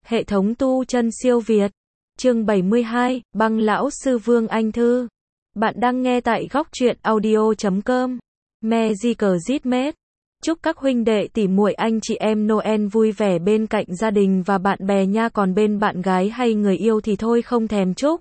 Hệ thống tu chân siêu Việt. Chương 72, Băng lão sư Vương Anh Thư. Bạn đang nghe tại góc truyện audio.com. Magical Zitmet. Chúc các huynh đệ tỷ muội anh chị em Noel vui vẻ bên cạnh gia đình và bạn bè nha, còn bên bạn gái hay người yêu thì thôi không thèm chúc.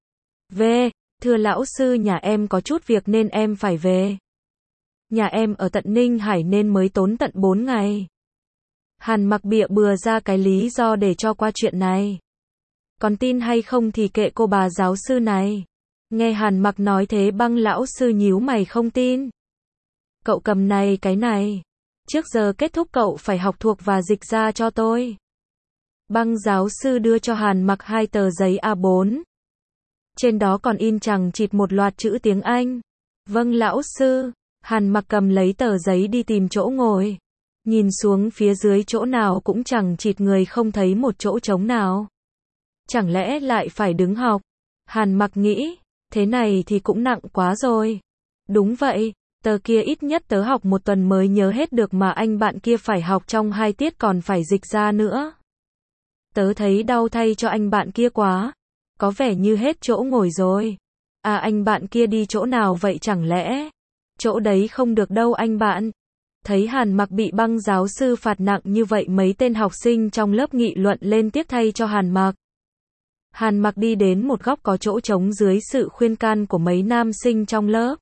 Thưa lão sư, nhà em có chút việc nên em phải về. Nhà em ở tận Ninh Hải nên mới tốn tận 4 ngày. Hàn Mặc bịa bừa ra cái lý do để cho qua chuyện này. Còn tin hay không thì kệ cô bà giáo sư này. Nghe Hàn Mặc nói thế, Băng lão sư nhíu mày không tin. Cậu cầm này cái này. Trước giờ kết thúc cậu phải học thuộc và dịch ra cho tôi. Băng giáo sư đưa cho Hàn Mặc 2 tờ giấy A4. Trên đó còn in chằng chịt một loạt chữ tiếng Anh. Vâng lão sư. Hàn Mặc cầm lấy tờ giấy đi tìm chỗ ngồi. Nhìn xuống phía dưới chỗ nào cũng chẳng chịt người, không thấy một chỗ trống nào. Chẳng lẽ lại phải đứng học? Hàn Mặc nghĩ, thế này thì cũng nặng quá rồi. Đúng vậy, tờ kia ít nhất tớ học 1 tuần mới nhớ hết được mà anh bạn kia phải học trong 2 tiết còn phải dịch ra nữa. Tớ thấy đau thay cho anh bạn kia quá. Có vẻ như hết chỗ ngồi rồi. À, anh bạn kia đi chỗ nào vậy, chẳng lẽ? Chỗ đấy không được đâu anh bạn. Thấy Hàn Mặc bị Băng giáo sư phạt nặng như vậy, mấy tên học sinh trong lớp nghị luận lên tiếc thay cho Hàn Mặc. Hàn Mặc đi đến một góc có chỗ trống dưới sự khuyên can của mấy nam sinh trong lớp.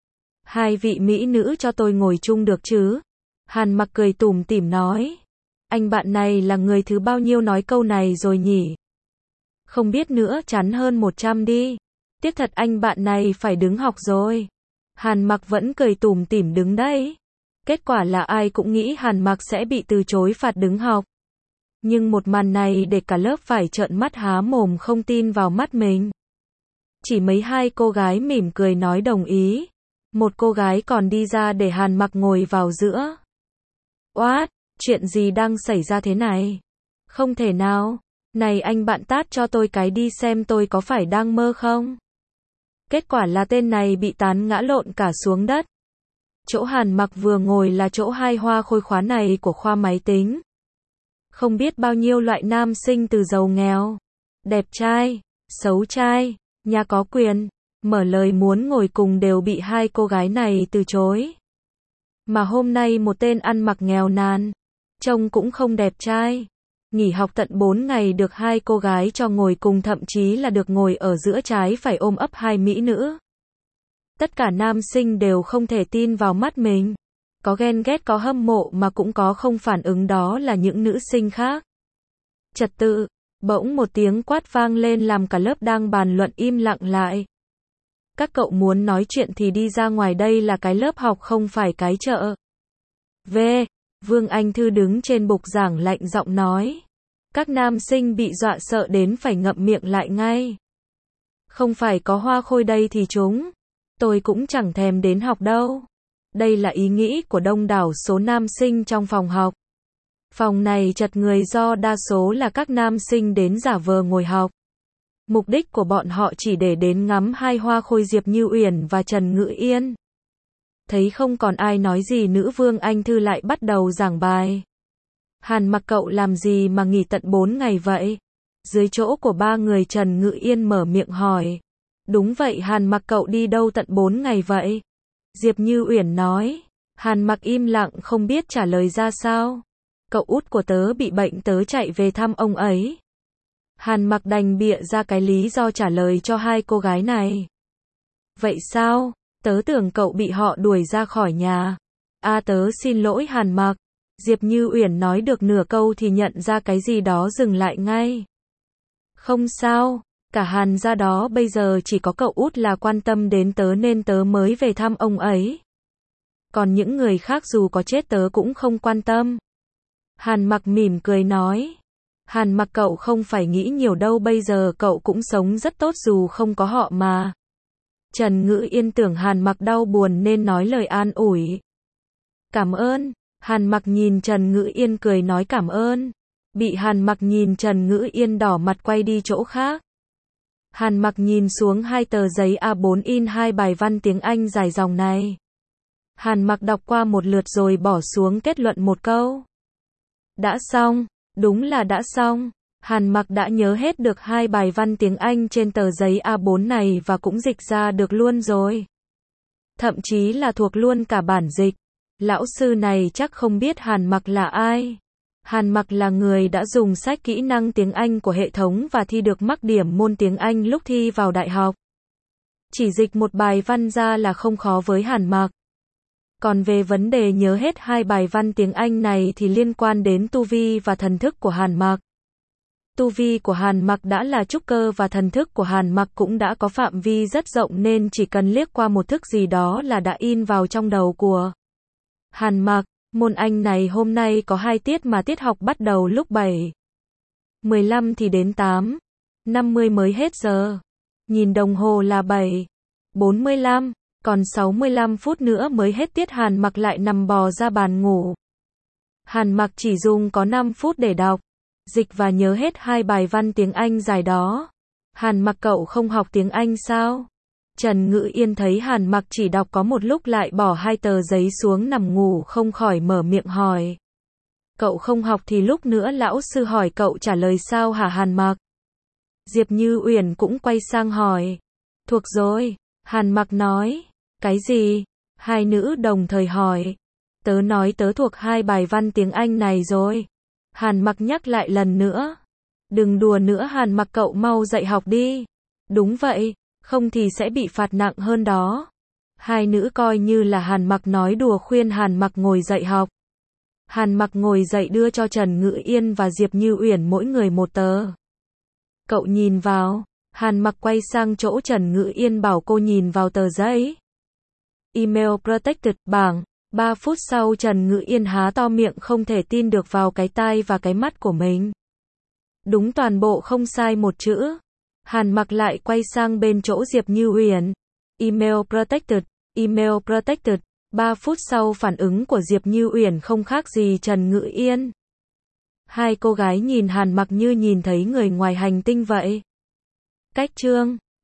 2 vị mỹ nữ cho tôi ngồi chung được chứ? Hàn Mặc cười tủm tỉm nói. Anh bạn này là người thứ bao nhiêu nói câu này rồi nhỉ? Không biết nữa, chắn hơn 100 đi. Tiếc thật, anh bạn này phải đứng học rồi. Hàn Mặc vẫn cười tủm tỉm đứng đấy. Kết quả là ai cũng nghĩ Hàn Mặc sẽ bị từ chối phạt đứng học. Nhưng một màn này để cả lớp phải trợn mắt há mồm không tin vào mắt mình. Chỉ mấy 2 cô gái mỉm cười nói đồng ý. Một cô gái còn đi ra để Hàn Mặc ngồi vào giữa. Oát, chuyện gì đang xảy ra thế này? Không thể nào. Này anh bạn, tát cho tôi cái đi xem tôi có phải đang mơ không? Kết quả là tên này bị tán ngã lộn cả xuống đất. Chỗ Hàn Mặc vừa ngồi là chỗ 2 hoa khôi khóa này của khoa máy tính. Không biết bao nhiêu loại nam sinh từ giàu nghèo, đẹp trai, xấu trai, nhà có quyền, mở lời muốn ngồi cùng đều bị 2 cô gái này từ chối. Mà hôm nay một tên ăn mặc nghèo nàn, trông cũng không đẹp trai, nghỉ học tận 4 ngày được 2 cô gái cho ngồi cùng, thậm chí là được ngồi ở giữa trái phải ôm ấp 2 mỹ nữ. Tất cả nam sinh đều không thể tin vào mắt mình. Có ghen ghét, có hâm mộ mà cũng có không phản ứng, đó là những nữ sinh khác. Trật tự. Bỗng một tiếng quát vang lên làm cả lớp đang bàn luận im lặng lại. Các cậu muốn nói chuyện thì đi ra ngoài, đây là cái lớp học không phải cái chợ. Vương Anh Thư đứng trên bục giảng lạnh giọng nói. Các nam sinh bị dọa sợ đến phải ngậm miệng lại ngay. Không phải có hoa khôi đây thì tôi cũng chẳng thèm đến học đâu. Đây là ý nghĩ của đông đảo số nam sinh trong phòng học. Phòng này chật người do đa số là các nam sinh đến giả vờ ngồi học. Mục đích của bọn họ chỉ để đến ngắm 2 hoa khôi Diệp Như Uyển và Trần Ngữ Yên. Thấy không còn ai nói gì nữa, Vương Anh Thư lại bắt đầu giảng bài. Hàn Mặc, cậu làm gì mà nghỉ tận 4 ngày vậy? Dưới chỗ của 3 người, Trần Ngữ Yên mở miệng hỏi. Đúng vậy Hàn Mặc, cậu đi đâu tận 4 ngày vậy? Diệp Như Uyển nói. Hàn Mặc im lặng không biết trả lời ra sao. Cậu út của tớ bị bệnh, tớ chạy về thăm ông ấy. Hàn Mặc đành bịa ra cái lý do trả lời cho 2 cô gái này. Vậy sao? Tớ tưởng cậu bị họ đuổi ra khỏi nhà. À, tớ xin lỗi Hàn Mặc. Diệp Như Uyển nói được nửa câu thì nhận ra cái gì đó, dừng lại ngay. Không sao, cả Hàn gia đó bây giờ chỉ có cậu út là quan tâm đến tớ nên tớ mới về thăm ông ấy. Còn những người khác dù có chết tớ cũng không quan tâm. Hàn Mặc mỉm cười nói. Hàn Mặc, cậu không phải nghĩ nhiều đâu, bây giờ cậu cũng sống rất tốt dù không có họ mà. Trần Ngữ Yên tưởng Hàn Mặc đau buồn nên nói lời an ủi. Cảm ơn. Hàn Mặc nhìn Trần Ngữ Yên cười nói cảm ơn. Bị Hàn Mặc nhìn, Trần Ngữ Yên đỏ mặt quay đi chỗ khác. Hàn Mặc nhìn xuống 2 tờ giấy A4 in 2 bài văn tiếng Anh dài dòng này. Hàn Mặc đọc qua một lượt rồi bỏ xuống, kết luận một câu. Đã xong, đúng là đã xong. Hàn Mặc đã nhớ hết được 2 bài văn tiếng Anh trên tờ giấy A4 này và cũng dịch ra được luôn rồi. Thậm chí là thuộc luôn cả bản dịch. Lão sư này chắc không biết Hàn Mặc là ai. Hàn Mặc là người đã dùng sách kỹ năng tiếng Anh của hệ thống và thi được mắc điểm môn tiếng Anh lúc thi vào đại học. Chỉ dịch một bài văn ra là không khó với Hàn Mặc. Còn về vấn đề nhớ hết 2 bài văn tiếng Anh này thì liên quan đến tu vi và thần thức của Hàn Mặc. Tu vi của Hàn Mặc đã là trúc cơ và thần thức của Hàn Mặc cũng đã có phạm vi rất rộng nên chỉ cần liếc qua một thức gì đó là đã in vào trong đầu của Hàn Mặc. Môn Anh này hôm nay có 2 tiết mà tiết học bắt đầu lúc 7:15 thì đến 8:50 mới hết giờ. Nhìn đồng hồ là 7:45, còn 65 phút nữa mới hết tiết. Hàn Mặc lại nằm bò ra bàn ngủ. Hàn Mặc chỉ dùng có 5 phút để đọc, dịch và nhớ hết 2 bài văn tiếng Anh dài đó. Hàn Mặc, cậu không học tiếng Anh sao? Trần Ngữ Yên thấy Hàn Mặc chỉ đọc có một lúc lại bỏ 2 tờ giấy xuống nằm ngủ không khỏi mở miệng hỏi. Cậu không học thì lúc nữa lão sư hỏi cậu trả lời sao hả Hàn Mặc? Diệp Như Uyển cũng quay sang hỏi. Thuộc rồi, Hàn Mặc nói. Cái gì? Hai nữ đồng thời hỏi. Tớ nói tớ thuộc 2 bài văn tiếng Anh này rồi. Hàn Mặc nhắc lại lần nữa. Đừng đùa nữa Hàn Mặc, cậu mau dậy học đi. Đúng vậy, không thì sẽ bị phạt nặng hơn đó. Hai nữ coi như là Hàn Mặc nói đùa khuyên Hàn Mặc ngồi dậy học. Hàn Mặc ngồi dậy đưa cho Trần Ngữ Yên và Diệp Như Uyển mỗi người một tờ. Cậu nhìn vào. Hàn Mặc quay sang chỗ Trần Ngữ Yên bảo cô nhìn vào tờ giấy. Email protected bảng. 3 phút sau Trần Ngữ Yên há to miệng không thể tin được vào cái tai và cái mắt của mình. Đúng toàn bộ không sai một chữ. Hàn Mặc lại quay sang bên chỗ Diệp Như Uyển. Email protected, email protected. 3 phút sau phản ứng của Diệp Như Uyển không khác gì Trần Ngữ Yên. Hai cô gái nhìn Hàn Mặc như nhìn thấy người ngoài hành tinh vậy. Cách chương